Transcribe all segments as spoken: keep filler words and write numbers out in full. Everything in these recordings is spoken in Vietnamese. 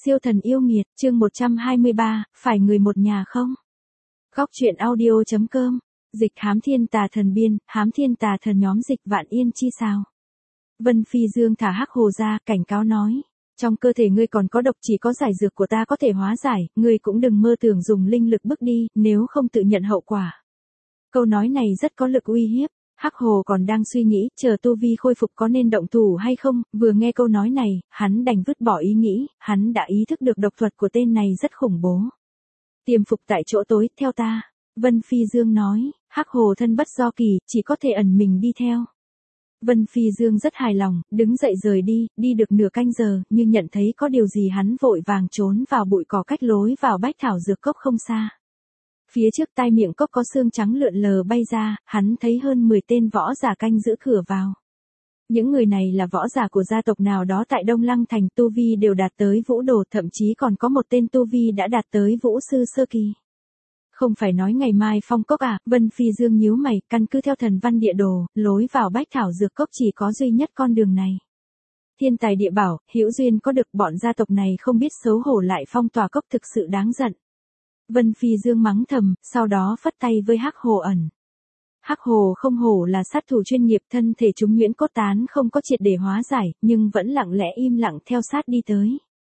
Siêu thần yêu nghiệt, chương một trăm hai mươi ba, phải người một nhà không? Góc truyện audio chấm com, dịch hám thiên tà thần biên, hám thiên tà thần nhóm dịch vạn yên chi sao. Vân Phi Dương thả Hắc Hồ ra, cảnh cáo nói. Trong cơ thể ngươi còn có độc, chỉ có giải dược của ta có thể hóa giải, ngươi cũng đừng mơ tưởng dùng linh lực bức đi, nếu không tự nhận hậu quả. Câu nói này rất có lực uy hiếp. Hắc Hồ còn đang suy nghĩ, chờ tu vi khôi phục có nên động thủ hay không, vừa nghe câu nói này, hắn đành vứt bỏ ý nghĩ, hắn đã ý thức được độc thuật của tên này rất khủng bố. Tiềm phục tại chỗ tối, theo ta. Vân Phi Dương nói, Hắc Hồ thân bất do kỳ, chỉ có thể ẩn mình đi theo. Vân Phi Dương rất hài lòng, đứng dậy rời đi, đi được nửa canh giờ, nhưng nhận thấy có điều gì hắn vội vàng trốn vào bụi cỏ cách lối vào bách thảo dược cốc không xa. Phía trước tai miệng cốc có xương trắng lượn lờ bay ra, hắn thấy hơn mười tên võ giả canh giữ cửa vào. Những người này là võ giả của gia tộc nào đó tại Đông Lăng Thành, tu vi đều đạt tới vũ đồ, thậm chí còn có một tên tu vi đã đạt tới vũ sư sơ kỳ. Không phải nói ngày mai phong cốc à, Vân Phi Dương nhíu mày, căn cứ theo thần văn địa đồ, lối vào bách thảo dược cốc chỉ có duy nhất con đường này. Thiên tài địa bảo, hữu duyên có được, bọn gia tộc này không biết xấu hổ lại phong tỏa cốc thực sự đáng giận. Vân Phi Dương mắng thầm, sau đó phất tay với Hắc Hồ ẩn. Hắc Hồ không hổ là sát thủ chuyên nghiệp, thân thể chúng nhuyễn cốt tán không có triệt để hóa giải, nhưng vẫn lặng lẽ im lặng theo sát đi tới.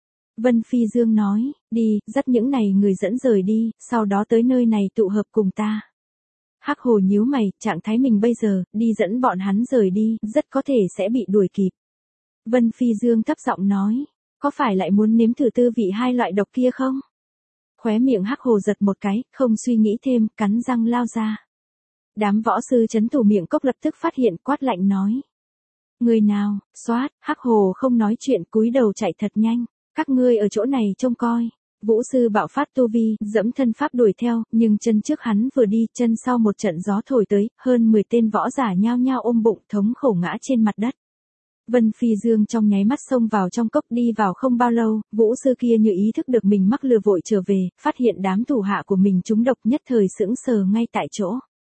Vân Phi Dương nói, đi, dắt những này người dẫn rời đi, sau đó tới nơi này tụ hợp cùng ta. Hắc Hồ nhíu mày, trạng thái mình bây giờ, đi dẫn bọn hắn rời đi, rất có thể sẽ bị đuổi kịp. Vân Phi Dương thấp giọng nói, có phải lại muốn nếm thử tư vị hai loại độc kia không? Khóe miệng Hắc Hồ giật một cái, không suy nghĩ thêm, cắn răng lao ra. Đám võ sư trấn thủ miệng cốc lập tức phát hiện, quát lạnh nói. Người nào, xoát, Hắc Hồ không nói chuyện, cúi đầu chạy thật nhanh. Các ngươi ở chỗ này trông coi. Vũ sư bạo phát tu vi, dẫm thân pháp đuổi theo, nhưng chân trước hắn vừa đi, chân sau một trận gió thổi tới, hơn mười tên võ giả nhao nhao ôm bụng thống khổ ngã trên mặt đất. Vân Phi Dương trong nháy mắt xông vào trong cốc, đi vào không bao lâu, vũ sư kia như ý thức được mình mắc lừa vội trở về, phát hiện đám thủ hạ của mình trúng độc, nhất thời sững sờ ngay tại chỗ.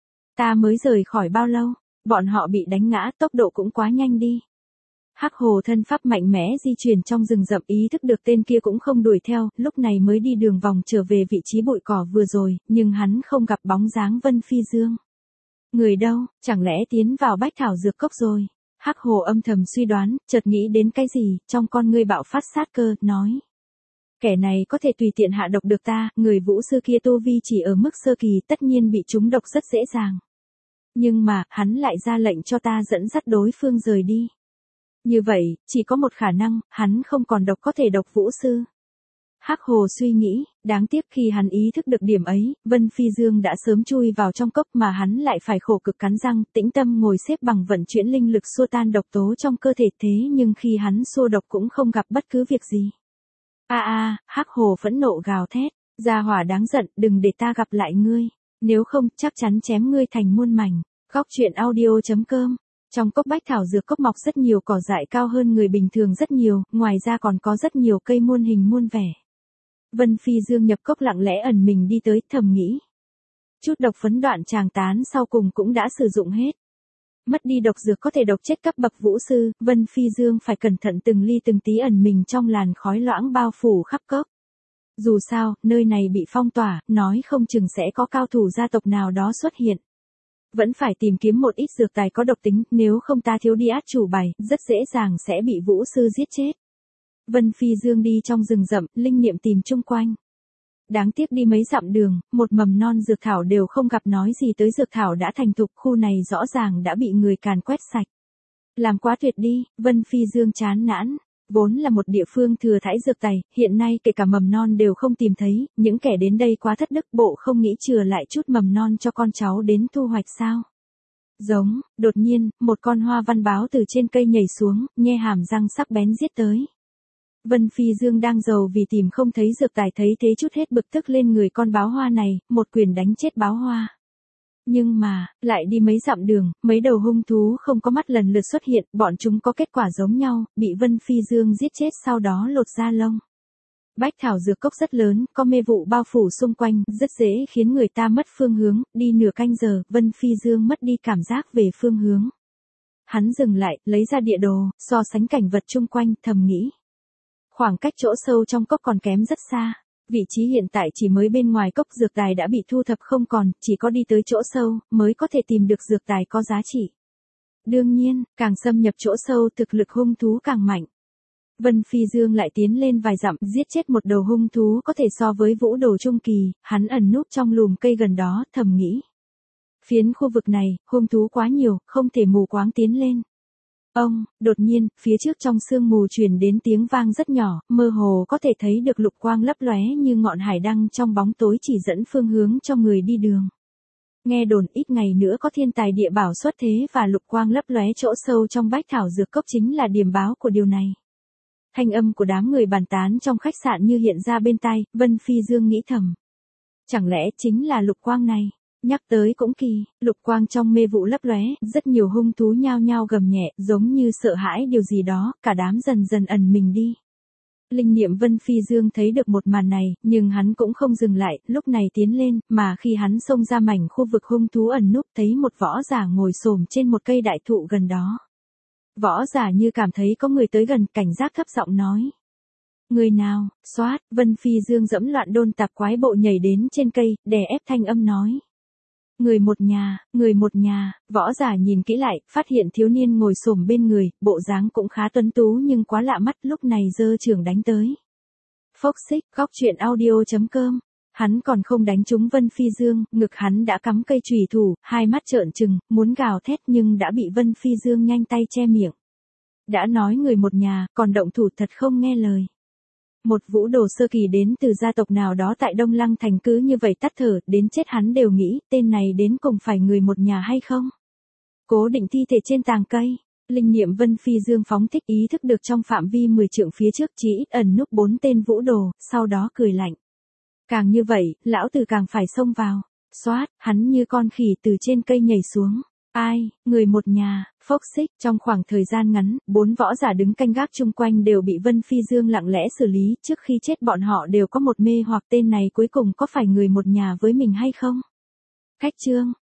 Ta mới rời khỏi bao lâu, bọn họ bị đánh ngã, tốc độ cũng quá nhanh đi. Hắc Hồ thân pháp mạnh mẽ di chuyển trong rừng rậm, ý thức được tên kia cũng không đuổi theo, lúc này mới đi đường vòng trở về vị trí bụi cỏ vừa rồi, nhưng hắn không gặp bóng dáng Vân Phi Dương. Người đâu, chẳng lẽ tiến vào bách thảo dược cốc rồi? Hắc Hồ âm thầm suy đoán, chợt nghĩ đến cái gì, trong con ngươi bạo phát sát cơ, nói. Kẻ này có thể tùy tiện hạ độc được ta, người vũ sư kia tu vi chỉ ở mức sơ kỳ, tất nhiên bị trúng độc rất dễ dàng. Nhưng mà, hắn lại ra lệnh cho ta dẫn dắt đối phương rời đi. Như vậy, chỉ có một khả năng, hắn không còn độc có thể độc vũ sư. Hắc Hồ suy nghĩ, đáng tiếc khi hắn ý thức được điểm ấy, Vân Phi Dương đã sớm chui vào trong cốc mà hắn lại phải khổ cực cắn răng, tĩnh tâm ngồi xếp bằng vận chuyển linh lực xua tan độc tố trong cơ thể, thế nhưng khi hắn xua độc cũng không gặp bất cứ việc gì. A a, Hắc Hồ phẫn nộ gào thét, gia hỏa đáng giận, đừng để ta gặp lại ngươi, nếu không chắc chắn chém ngươi thành muôn mảnh. Góc truyện audio chấm com. Trong cốc bách thảo dược cốc mọc rất nhiều cỏ dại cao hơn người bình thường rất nhiều, ngoài ra còn có rất nhiều cây muôn hình muôn vẻ. Vân Phi Dương nhập cốc lặng lẽ ẩn mình đi tới, thầm nghĩ. Chút độc phấn đoạn tràng tán sau cùng cũng đã sử dụng hết. Mất đi độc dược có thể độc chết cấp bậc vũ sư, Vân Phi Dương phải cẩn thận từng ly từng tí ẩn mình trong làn khói loãng bao phủ khắp cốc. Dù sao, nơi này bị phong tỏa, nói không chừng sẽ có cao thủ gia tộc nào đó xuất hiện. Vẫn phải tìm kiếm một ít dược tài có độc tính, nếu không ta thiếu đi át chủ bài, rất dễ dàng sẽ bị vũ sư giết chết. Vân Phi Dương đi trong rừng rậm, linh niệm tìm chung quanh. Đáng tiếc đi mấy dặm đường, một mầm non dược thảo đều không gặp, nói gì tới dược thảo đã thành thục, khu này rõ ràng đã bị người càn quét sạch. Làm quá tuyệt đi, Vân Phi Dương chán nản. Vốn là một địa phương thừa thãi dược tài, hiện nay kể cả mầm non đều không tìm thấy, những kẻ đến đây quá thất đức, bộ không nghĩ chừa lại chút mầm non cho con cháu đến thu hoạch sao. Giống, đột nhiên, một con hoa văn báo từ trên cây nhảy xuống, nhe hàm răng sắc bén giết tới. Vân Phi Dương đang giàu vì tìm không thấy dược tài, thấy thế chút hết bực tức lên người con báo hoa này, một quyền đánh chết báo hoa. Nhưng mà, lại đi mấy dặm đường, mấy đầu hung thú không có mắt lần lượt xuất hiện, bọn chúng có kết quả giống nhau, bị Vân Phi Dương giết chết sau đó lột da lông. Bách thảo dược cốc rất lớn, có mê vụ bao phủ xung quanh, rất dễ khiến người ta mất phương hướng, đi nửa canh giờ, Vân Phi Dương mất đi cảm giác về phương hướng. Hắn dừng lại, lấy ra địa đồ, so sánh cảnh vật chung quanh, thầm nghĩ. Khoảng cách chỗ sâu trong cốc còn kém rất xa. Vị trí hiện tại chỉ mới bên ngoài cốc dược tài đã bị thu thập không còn, chỉ có đi tới chỗ sâu, mới có thể tìm được dược tài có giá trị. Đương nhiên, càng xâm nhập chỗ sâu thực lực hung thú càng mạnh. Vân Phi Dương lại tiến lên vài dặm, giết chết một đầu hung thú có thể so với vũ đồ trung kỳ, hắn ẩn núp trong lùm cây gần đó, thầm nghĩ. Phiến khu vực này, hung thú quá nhiều, không thể mù quáng tiến lên. Ông, đột nhiên, phía trước trong sương mù truyền đến tiếng vang rất nhỏ, mơ hồ có thể thấy được lục quang lấp lóe như ngọn hải đăng trong bóng tối chỉ dẫn phương hướng cho người đi đường. Nghe đồn ít ngày nữa có thiên tài địa bảo xuất thế và lục quang lấp lóe chỗ sâu trong bách thảo dược cốc chính là điểm báo của điều này. Thanh âm của đám người bàn tán trong khách sạn như hiện ra bên tai, Vân Phi Dương nghĩ thầm. Chẳng lẽ chính là lục quang này? Nhắc tới cũng kỳ, lục quang trong mê vụ lấp lóe, rất nhiều hung thú nhao nhao gầm nhẹ, giống như sợ hãi điều gì đó, cả đám dần dần ẩn mình đi. Linh niệm Vân Phi Dương thấy được một màn này, nhưng hắn cũng không dừng lại, lúc này tiến lên, mà khi hắn xông ra mảnh khu vực hung thú ẩn núp thấy một võ giả ngồi xổm trên một cây đại thụ gần đó. Võ giả như cảm thấy có người tới gần, cảnh giác thấp giọng nói. Người nào, xoát, Vân Phi Dương dẫm loạn đôn tạp quái bộ nhảy đến trên cây, đè ép thanh âm nói. Người một nhà, người một nhà, võ giả nhìn kỹ lại, phát hiện thiếu niên ngồi xổm bên người, bộ dáng cũng khá tuấn tú nhưng quá lạ mắt, lúc này giơ chưởng đánh tới. Phốc xích, góc truyện audio chấm com. Hắn còn không đánh trúng Vân Phi Dương, ngực hắn đã cắm cây chùy thủ, hai mắt trợn trừng, muốn gào thét nhưng đã bị Vân Phi Dương nhanh tay che miệng. Đã nói người một nhà, còn động thủ thật không nghe lời. Một vũ đồ sơ kỳ đến từ gia tộc nào đó tại Đông Lăng thành cứ như vậy tắt thở, đến chết hắn đều nghĩ, tên này đến cùng phải người một nhà hay không? Cố định thi thể trên tàng cây, linh niệm Vân Phi Dương phóng thích ý thức được trong phạm vi mười trượng phía trước chí ít ẩn núp bốn tên vũ đồ, sau đó cười lạnh. Càng như vậy, lão tử càng phải xông vào. Xoát, hắn như con khỉ từ trên cây nhảy xuống. Ai, người một nhà, phốc xích, trong khoảng thời gian ngắn, bốn võ giả đứng canh gác chung quanh đều bị Vân Phi Dương lặng lẽ xử lý, trước khi chết bọn họ đều có một mê hoặc tên này cuối cùng có phải người một nhà với mình hay không? Khách chương.